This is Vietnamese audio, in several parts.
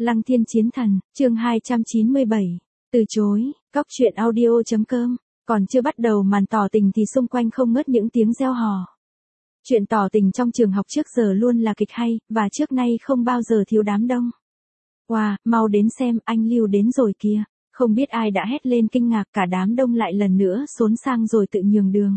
Lăng Thiên Chiến Thần, chương 297. Từ chối, cóc truyện audio.com. Còn chưa bắt đầu màn tỏ tình thì xung quanh không ngớt những tiếng reo hò. Chuyện tỏ tình trong trường học trước giờ luôn là kịch hay, và trước nay không bao giờ thiếu đám đông. Wow, mau đến xem, anh Lưu đến rồi kìa. Không biết ai đã hét lên kinh ngạc, cả đám đông lại lần nữa xốn sang rồi tự nhường đường.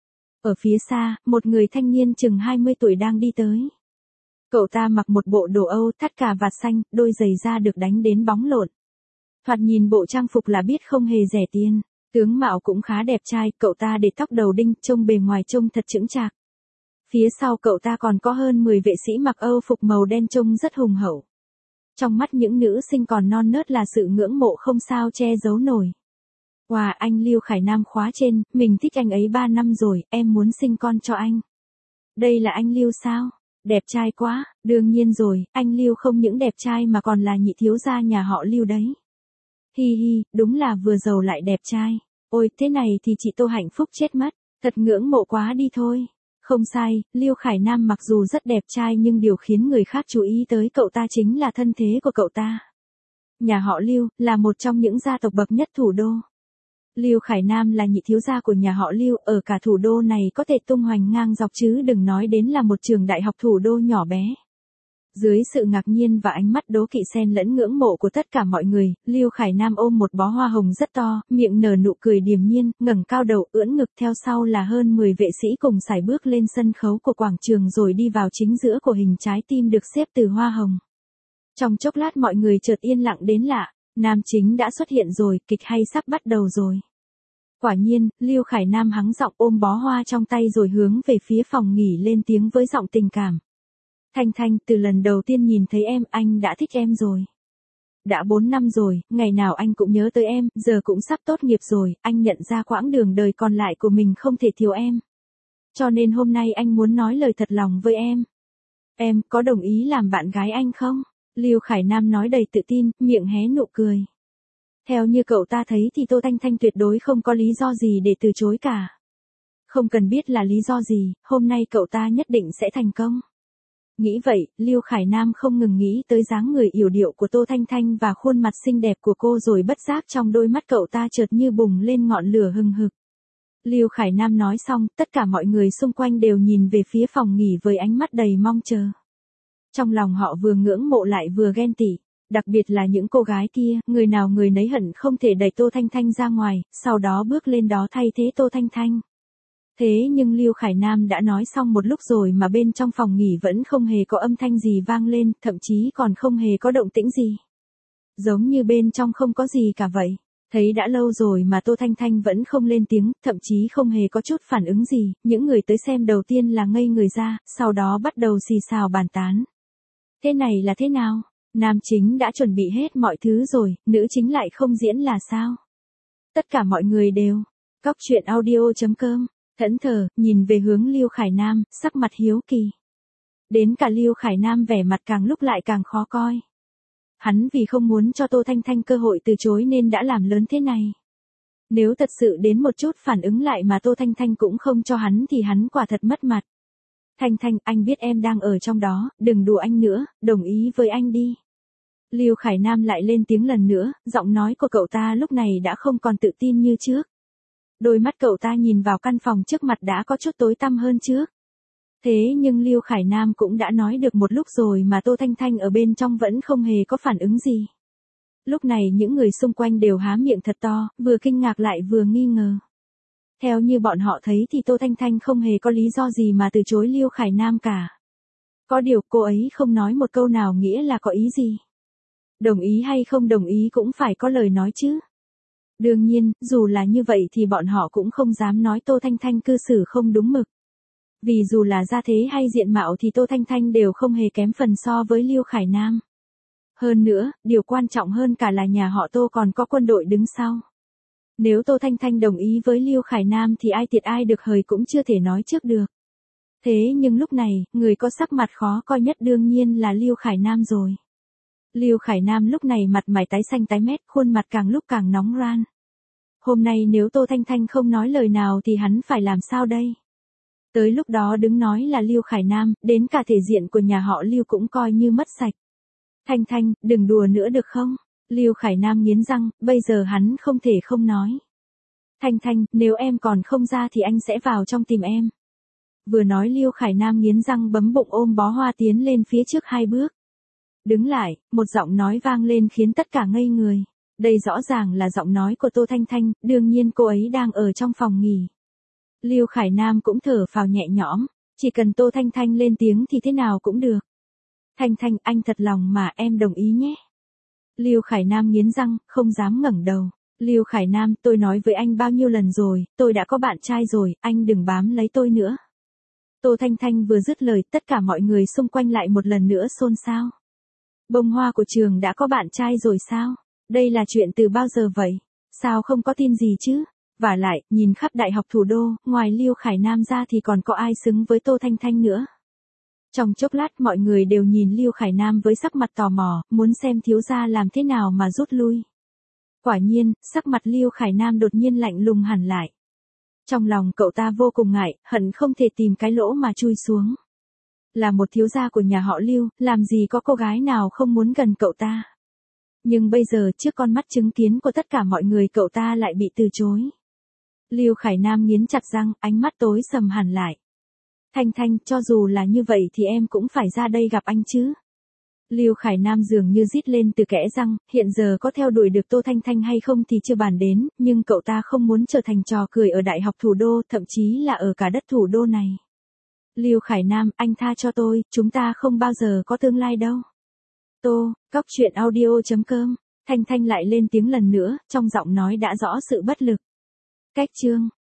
Ở phía xa, một người thanh niên chừng 20 tuổi đang đi tới. Cậu ta mặc một bộ đồ Âu, thắt cà vạt xanh, đôi giày da được đánh đến bóng lộn. Thoạt nhìn bộ trang phục là biết không hề rẻ tiền. Tướng mạo cũng khá đẹp trai, cậu ta để tóc đầu đinh, trông bề ngoài trông thật chững chạc. Phía sau cậu ta còn có hơn 10 vệ sĩ mặc Âu phục màu đen trông rất hùng hậu. Trong mắt những nữ sinh còn non nớt là sự ngưỡng mộ không sao che giấu nổi. Wow, anh Lưu Khải Nam khóa trên, mình thích anh ấy 3 năm rồi, em muốn sinh con cho anh. Đây là anh Lưu sao? Đẹp trai quá, đương nhiên rồi, anh Lưu không những đẹp trai mà còn là nhị thiếu gia nhà họ Lưu đấy. Hi hi, đúng là vừa giàu lại đẹp trai. Ôi, thế này thì chị Tô hạnh phúc chết mất, thật ngưỡng mộ quá đi thôi. Không sai, Lưu Khải Nam mặc dù rất đẹp trai nhưng điều khiến người khác chú ý tới cậu ta chính là thân thế của cậu ta. Nhà họ Lưu là một trong những gia tộc bậc nhất thủ đô. Lưu Khải Nam là nhị thiếu gia của nhà họ Lưu, ở cả thủ đô này có thể tung hoành ngang dọc chứ đừng nói đến là một trường đại học thủ đô nhỏ bé. Dưới sự ngạc nhiên và ánh mắt đố kỵ xen lẫn ngưỡng mộ của tất cả mọi người, Lưu Khải Nam ôm một bó hoa hồng rất to, miệng nở nụ cười điềm nhiên, ngẩng cao đầu ưỡn ngực, theo sau là hơn 10 vệ sĩ cùng sải bước lên sân khấu của quảng trường rồi đi vào chính giữa của hình trái tim được xếp từ hoa hồng. Trong chốc lát mọi người chợt yên lặng đến lạ, nam chính đã xuất hiện rồi, kịch hay sắp bắt đầu rồi. Quả nhiên, Lưu Khải Nam hắng giọng ôm bó hoa trong tay rồi hướng về phía phòng nghỉ lên tiếng với giọng tình cảm. Thanh Thanh, từ lần đầu tiên nhìn thấy em, anh đã thích em rồi. Đã 4 năm rồi, ngày nào anh cũng nhớ tới em, giờ cũng sắp tốt nghiệp rồi, anh nhận ra quãng đường đời còn lại của mình không thể thiếu em. Cho nên hôm nay anh muốn nói lời thật lòng với em. Em có đồng ý làm bạn gái anh không? Lưu Khải Nam nói đầy tự tin, miệng hé nụ cười. Theo như cậu ta thấy thì Tô Thanh Thanh tuyệt đối không có lý do gì để từ chối cả. Không cần biết là lý do gì, hôm nay cậu ta nhất định sẽ thành công. Nghĩ vậy, Lưu Khải Nam không ngừng nghĩ tới dáng người yểu điệu của Tô Thanh Thanh và khuôn mặt xinh đẹp của cô rồi bất giác trong đôi mắt cậu ta chợt như bùng lên ngọn lửa hừng hực. Lưu Khải Nam nói xong, tất cả mọi người xung quanh đều nhìn về phía phòng nghỉ với ánh mắt đầy mong chờ. Trong lòng họ vừa ngưỡng mộ lại vừa ghen tị, đặc biệt là những cô gái kia, người nào người nấy hận không thể đẩy Tô Thanh Thanh ra ngoài, sau đó bước lên đó thay thế Tô Thanh Thanh. Thế nhưng Lưu Khải Nam đã nói xong một lúc rồi mà bên trong phòng nghỉ vẫn không hề có âm thanh gì vang lên, thậm chí còn không hề có động tĩnh gì. Giống như bên trong không có gì cả vậy. Thấy đã lâu rồi mà Tô Thanh Thanh vẫn không lên tiếng, thậm chí không hề có chút phản ứng gì, những người tới xem đầu tiên là ngây người ra, sau đó bắt đầu xì xào bàn tán. Thế này là thế nào? Nam chính đã chuẩn bị hết mọi thứ rồi, nữ chính lại không diễn là sao? Tất cả mọi người đều. Cóc truyện audio.com. Thẫn thờ, nhìn về hướng Lưu Khải Nam, sắc mặt hiếu kỳ. Đến cả Lưu Khải Nam vẻ mặt càng lúc lại càng khó coi. Hắn vì không muốn cho Tô Thanh Thanh cơ hội từ chối nên đã làm lớn thế này. Nếu thật sự đến một chút phản ứng lại mà Tô Thanh Thanh cũng không cho hắn thì hắn quả thật mất mặt. Thanh Thanh, anh biết em đang ở trong đó, đừng đùa anh nữa, đồng ý với anh đi. Lưu Khải Nam lại lên tiếng lần nữa, giọng nói của cậu ta lúc này đã không còn tự tin như trước. Đôi mắt cậu ta nhìn vào căn phòng trước mặt đã có chút tối tăm hơn trước. Thế nhưng Lưu Khải Nam cũng đã nói được một lúc rồi mà Tô Thanh Thanh ở bên trong vẫn không hề có phản ứng gì. Lúc này những người xung quanh đều há miệng thật to, vừa kinh ngạc lại vừa nghi ngờ. Theo như bọn họ thấy thì Tô Thanh Thanh không hề có lý do gì mà từ chối Lưu Khải Nam cả. Có điều cô ấy không nói một câu nào nghĩa là có ý gì. Đồng ý hay không đồng ý cũng phải có lời nói chứ. Đương nhiên, dù là như vậy thì bọn họ cũng không dám nói Tô Thanh Thanh cư xử không đúng mực. Vì dù là gia thế hay diện mạo thì Tô Thanh Thanh đều không hề kém phần so với Lưu Khải Nam. Hơn nữa, điều quan trọng hơn cả là nhà họ Tô còn có quân đội đứng sau. Nếu Tô Thanh Thanh đồng ý với Lưu Khải Nam thì ai thiệt ai được hời cũng chưa thể nói trước được. Thế nhưng lúc này, người có sắc mặt khó coi nhất đương nhiên là Lưu Khải Nam rồi. Lưu Khải Nam lúc này mặt mày tái xanh tái mét, khuôn mặt càng lúc càng nóng ran. Hôm nay nếu Tô Thanh Thanh không nói lời nào thì hắn phải làm sao đây? Tới lúc đó đứng nói là Lưu Khải Nam, đến cả thể diện của nhà họ Lưu cũng coi như mất sạch. Thanh Thanh, đừng đùa nữa được không? Lưu Khải Nam nghiến răng, bây giờ hắn không thể không nói. Thanh Thanh, nếu em còn không ra thì anh sẽ vào trong tìm em. Vừa nói Lưu Khải Nam nghiến răng bấm bụng ôm bó hoa tiến lên phía trước 2 bước. Đứng lại, một giọng nói vang lên khiến tất cả ngây người. Đây rõ ràng là giọng nói của Tô Thanh Thanh, đương nhiên cô ấy đang ở trong phòng nghỉ. Lưu Khải Nam cũng thở phào nhẹ nhõm, chỉ cần Tô Thanh Thanh lên tiếng thì thế nào cũng được. Thanh Thanh, anh thật lòng mà em đồng ý nhé. Lưu Khải Nam nghiến răng, không dám ngẩng đầu. Lưu Khải Nam, tôi nói với anh bao nhiêu lần rồi, tôi đã có bạn trai rồi, anh đừng bám lấy tôi nữa. Tô Thanh Thanh vừa dứt lời, tất cả mọi người xung quanh lại một lần nữa xôn xao. Bông Hoa của trường đã có bạn trai rồi sao? Đây là chuyện từ bao giờ vậy? Sao không có tin gì chứ? Vả lại, nhìn khắp đại học thủ đô, ngoài Lưu Khải Nam ra thì còn có ai xứng với Tô Thanh Thanh nữa? Trong chốc lát mọi người đều nhìn Lưu Khải Nam với sắc mặt tò mò, muốn xem thiếu gia làm thế nào mà rút lui. Quả nhiên, sắc mặt Lưu Khải Nam đột nhiên lạnh lùng hẳn lại. Trong lòng cậu ta vô cùng ngại, hận không thể tìm cái lỗ mà chui xuống. Là một thiếu gia của nhà họ Lưu, làm gì có cô gái nào không muốn gần cậu ta. Nhưng bây giờ trước con mắt chứng kiến của tất cả mọi người cậu ta lại bị từ chối. Lưu Khải Nam nghiến chặt răng, ánh mắt tối sầm hẳn lại. Thanh Thanh, cho dù là như vậy thì em cũng phải ra đây gặp anh chứ. Lưu Khải Nam dường như rít lên từ kẽ răng, hiện giờ có theo đuổi được Tô Thanh Thanh hay không thì chưa bàn đến, nhưng cậu ta không muốn trở thành trò cười ở đại học thủ đô, thậm chí là ở cả đất thủ đô này. Lưu Khải Nam, anh tha cho tôi, chúng ta không bao giờ có tương lai đâu. Cóc truyện audio.com, Thanh Thanh lại lên tiếng lần nữa, trong giọng nói đã rõ sự bất lực. Cách chương